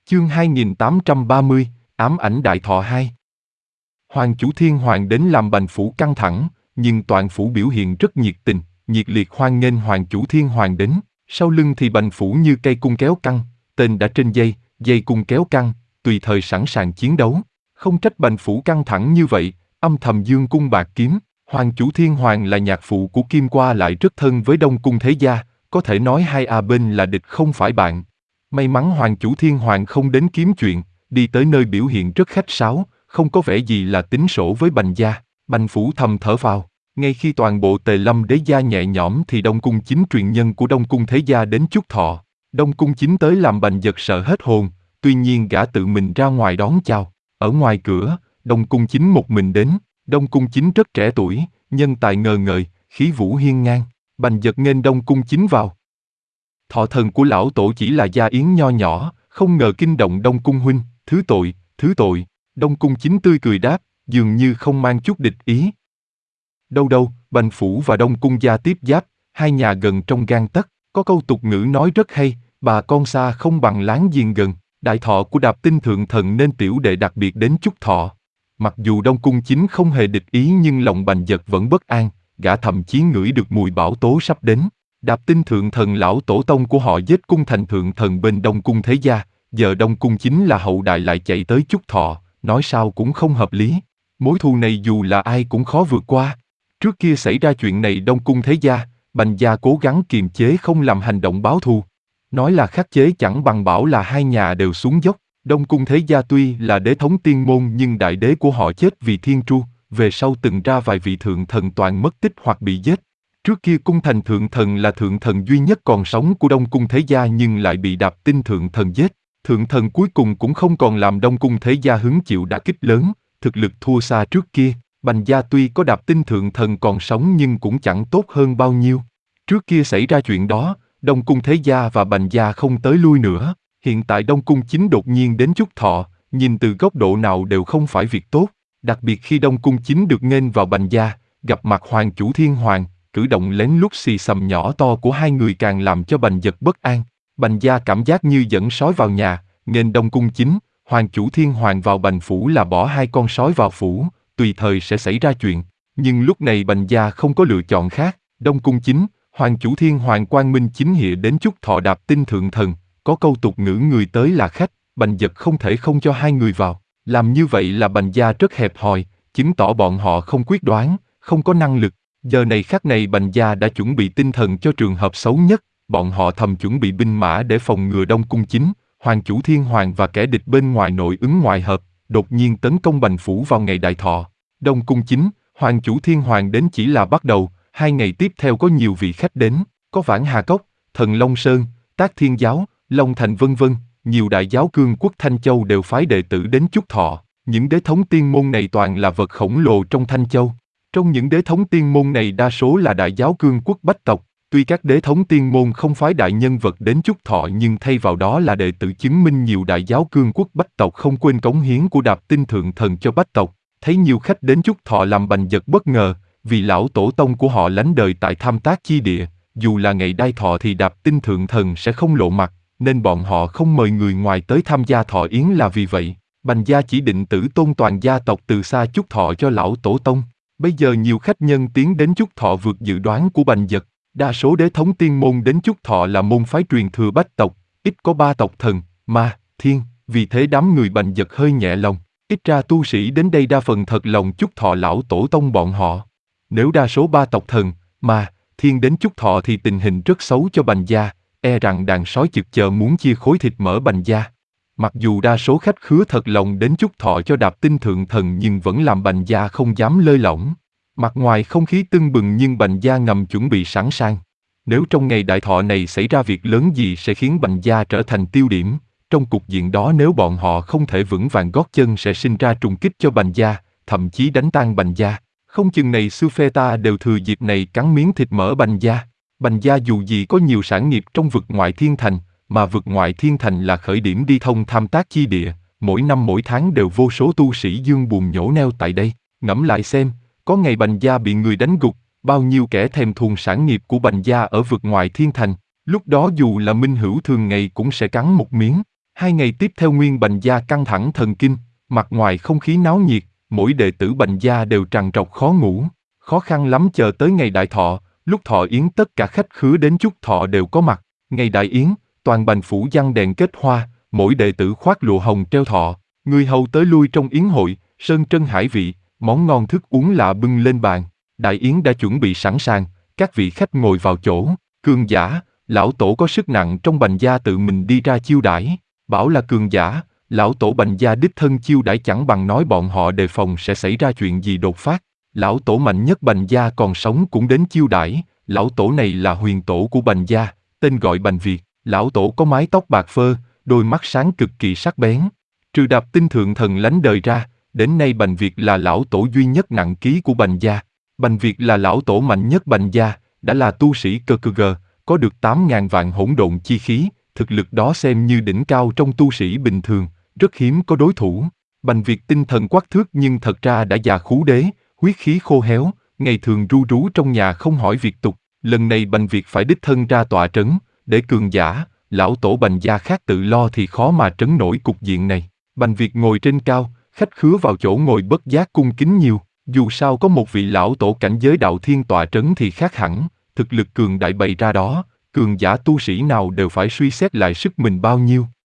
Chương 2830, ám ảnh Đại Thọ 2. Hoàng chủ Thiên Hoàng đến làm Bành Phủ căng thẳng, nhưng toàn phủ biểu hiện rất nhiệt tình, nhiệt liệt hoan nghênh Hoàng chủ Thiên Hoàng đến. Sau lưng thì Bành Phủ như cây cung kéo căng, tên đã trên dây, dây cung kéo căng, tùy thời sẵn sàng chiến đấu. Không trách Bành Phủ căng thẳng như vậy, âm thầm dương cung bạc kiếm. Hoàng chủ Thiên Hoàng là nhạc phụ của Kim Qua lại rất thân với Đông Cung Thế Gia, có thể nói hai bên là địch không phải bạn. May mắn Hoàng chủ Thiên Hoàng không đến kiếm chuyện, đi tới nơi biểu hiện rất khách sáo, không có vẻ gì là tính sổ với Bành gia. Bành Phủ thầm thở vào. Ngay khi toàn bộ Tề Lâm Đế gia nhẹ nhõm thì Đông Cung Chính truyền nhân của Đông Cung Thế Gia đến chúc thọ. Đông Cung Chính tới làm Bành giật sợ hết hồn, tuy nhiên gã tự mình ra ngoài đón chào. Ở ngoài cửa, Đông Cung Chính một mình đến. Đông Cung Chính rất trẻ tuổi, nhân tài ngời ngời, khí vũ hiên ngang. Bành giật nghênh Đông Cung Chính vào. Thọ thần của lão tổ chỉ là gia yến nho nhỏ, không ngờ kinh động Đông Cung huynh, thứ tội, thứ tội. Đông Cung Chính tươi cười đáp, dường như không mang chút địch ý. Đâu đâu, Bành Phủ và Đông Cung gia tiếp giáp, hai nhà gần trong gang tấc. Có câu tục ngữ nói rất hay, bà con xa không bằng láng giềng gần. Đại thọ của Đạp Tinh thượng thần nên tiểu đệ đặc biệt đến chúc thọ. Mặc dù Đông Cung Chính không hề địch ý nhưng lòng Bành giật vẫn bất an, gã thậm chí ngửi được mùi bão tố sắp đến. Đạp Tinh thượng thần lão tổ tông của họ giết cung thành thượng thần bên Đông Cung Thế Gia, giờ Đông Cung Chính là hậu đại lại chạy tới chúc thọ, nói sao cũng không hợp lý. Mối thù này dù là ai cũng khó vượt qua. Trước kia xảy ra chuyện này Đông Cung Thế Gia, Bành gia cố gắng kiềm chế không làm hành động báo thù. Nói là khắc chế chẳng bằng bảo là hai nhà đều xuống dốc. Đông Cung Thế Gia tuy là đế thống tiên môn nhưng đại đế của họ chết vì thiên tru, về sau từng ra vài vị thượng thần toàn mất tích hoặc bị giết. Trước kia cung thành thượng thần là thượng thần duy nhất còn sống của Đông Cung Thế Gia nhưng lại bị Đạp Tinh thượng thần giết. Thượng thần cuối cùng cũng không còn làm Đông Cung Thế Gia hứng chịu đả kích lớn, thực lực thua xa trước kia. Bành gia tuy có Đạp Tinh thượng thần còn sống nhưng cũng chẳng tốt hơn bao nhiêu. Trước kia xảy ra chuyện đó, Đông Cung Thế Gia và Bành gia không tới lui nữa. Hiện tại Đông Cung Chính đột nhiên đến chúc thọ, nhìn từ góc độ nào đều không phải việc tốt. Đặc biệt khi Đông Cung Chính được nghênh vào Bành gia, gặp mặt Hoàng chủ Thiên Hoàng, cử động lén lút xì xầm nhỏ to của hai người càng làm cho Bành giật bất an. Bành gia cảm giác như dẫn sói vào nhà, nghênh Đông Cung Chính, Hoàng chủ Thiên Hoàng vào Bành phủ là bỏ hai con sói vào phủ, tùy thời sẽ xảy ra chuyện. Nhưng lúc này Bành gia không có lựa chọn khác. Đông Cung Chính, Hoàng chủ Thiên Hoàng quang minh chính nghĩa đến chúc thọ Đạp Tinh thượng thần. Có câu tục ngữ người tới là khách, Bành giật không thể không cho hai người vào. Làm như vậy là Bành gia rất hẹp hòi, chứng tỏ bọn họ không quyết đoán, không có năng lực. Giờ này khắc này Bành gia đã chuẩn bị tinh thần cho trường hợp xấu nhất, bọn họ thầm chuẩn bị binh mã để phòng ngừa Đông Cung Chính, Hoàng chủ Thiên Hoàng và kẻ địch bên ngoài nội ứng ngoại hợp, đột nhiên tấn công Bành phủ vào ngày đại thọ. Đông Cung Chính, Hoàng chủ Thiên Hoàng đến chỉ là bắt đầu, 2 ngày tiếp theo có nhiều vị khách đến, có Vãn Hà Cốc, Thần Long Sơn, Tác Thiên Giáo, Long Thành vân vân, nhiều đại giáo cương quốc Thanh Châu đều phái đệ tử đến chúc thọ. Những đế thống tiên môn này toàn là vật khổng lồ trong Thanh Châu. Trong những đế thống tiên môn này đa số là đại giáo cương quốc bách tộc, tuy các đế thống tiên môn không phái đại nhân vật đến chúc thọ nhưng thay vào đó là đệ tử chứng minh nhiều đại giáo cương quốc bách tộc không quên cống hiến của Đạp Tinh thượng thần cho bách tộc. Thấy nhiều khách đến chúc thọ làm Bành giật bất ngờ, vì lão tổ tông của họ lánh đời tại Tham Tác chi địa, dù là ngày đại thọ thì Đạp Tinh thượng thần sẽ không lộ mặt, nên bọn họ không mời người ngoài tới tham gia thọ yến là vì vậy. Bành gia chỉ định tử tôn toàn gia tộc từ xa chúc thọ cho lão tổ tông. Bây giờ nhiều khách nhân tiến đến chúc thọ vượt dự đoán của Bành giật. Đa số đế thống tiên môn đến chúc thọ là môn phái truyền thừa bách tộc, ít có 3 tộc thần, ma, thiên, vì thế đám người Bành giật hơi nhẹ lòng. Ít ra tu sĩ đến đây đa phần thật lòng chúc thọ lão tổ tông bọn họ. Nếu đa số 3 tộc thần, ma, thiên đến chúc thọ thì tình hình rất xấu cho Bành gia, e rằng đàn sói chực chờ muốn chia khối thịt mỡ Bành gia. Mặc dù đa số khách khứa thật lòng đến chúc thọ cho Đạp Tinh thượng thần nhưng vẫn làm Bành gia không dám lơi lỏng. Mặt ngoài không khí tưng bừng nhưng Bành gia ngầm chuẩn bị sẵn sàng. Nếu trong ngày đại thọ này xảy ra việc lớn gì sẽ khiến Bành gia trở thành tiêu điểm. Trong cục diện đó nếu bọn họ không thể vững vàng gót chân sẽ sinh ra trùng kích cho Bành gia, thậm chí đánh tan Bành gia. Không chừng này sư phê ta đều thừa dịp này cắn miếng thịt mỡ Bành gia. Bành gia dù gì có nhiều sản nghiệp trong vực ngoại thiên thành, mà vực ngoại thiên thành là khởi điểm đi thông Tham Tác chi địa, mỗi năm mỗi tháng đều vô số tu sĩ dương buồn nhổ neo tại đây. Ngẫm lại xem, có ngày Bành gia bị người đánh gục, bao nhiêu kẻ thèm thuồng sản nghiệp của Bành gia ở vực ngoại thiên thành, lúc đó dù là minh hữu thường ngày cũng sẽ cắn một miếng. 2 ngày tiếp theo nguyên Bành gia căng thẳng thần kinh, mặt ngoài không khí náo nhiệt, mỗi đệ tử Bành gia đều trằn trọc khó ngủ. Khó khăn lắm chờ tới ngày đại thọ, lúc thọ yến tất cả khách khứa đến chúc thọ đều có mặt. Ngày đại yến, toàn Bành phủ giăng đèn kết hoa, mỗi đệ tử khoác lụa hồng treo thọ. Người hầu tới lui trong yến hội, sơn trân hải vị, món ngon thức uống lạ bưng lên bàn. Đại yến đã chuẩn bị sẵn sàng, các vị khách ngồi vào chỗ. Cường giả, lão tổ có sức nặng trong Bành gia tự mình đi ra chiêu đãi. Bảo là cường giả, lão tổ Bành gia đích thân chiêu đãi chẳng bằng nói bọn họ đề phòng sẽ xảy ra chuyện gì đột phát. Lão tổ mạnh nhất Bành gia còn sống cũng đến chiêu đãi. Lão tổ này là huyền tổ của Bành gia, tên gọi Bành Việt. Lão tổ có mái tóc bạc phơ, đôi mắt sáng cực kỳ sắc bén. Trừ Đạp Tinh thượng thần lánh đời ra, đến nay Bành Việt là lão tổ duy nhất nặng ký của Bành gia. Bành Việt là lão tổ mạnh nhất Bành gia, đã là tu sĩ cơ cơ gờ, có được 8.000 vạn hỗn độn chi khí, thực lực đó xem như đỉnh cao trong tu sĩ bình thường, rất hiếm có đối thủ. Bành Việt tinh thần quắc thước nhưng thật ra đã già khú đế, huyết khí khô héo, ngày thường ru rú trong nhà không hỏi việc tục. Lần này Bành Việt phải đích thân ra tọa trấn, để cường giả, lão tổ Bành gia khác tự lo thì khó mà trấn nổi cục diện này. Bành Việt ngồi trên cao, khách khứa vào chỗ ngồi bất giác cung kính nhiều. Dù sao có một vị lão tổ cảnh giới đạo thiên tọa trấn thì khác hẳn, thực lực cường đại bày ra đó, cường giả tu sĩ nào đều phải suy xét lại sức mình bao nhiêu.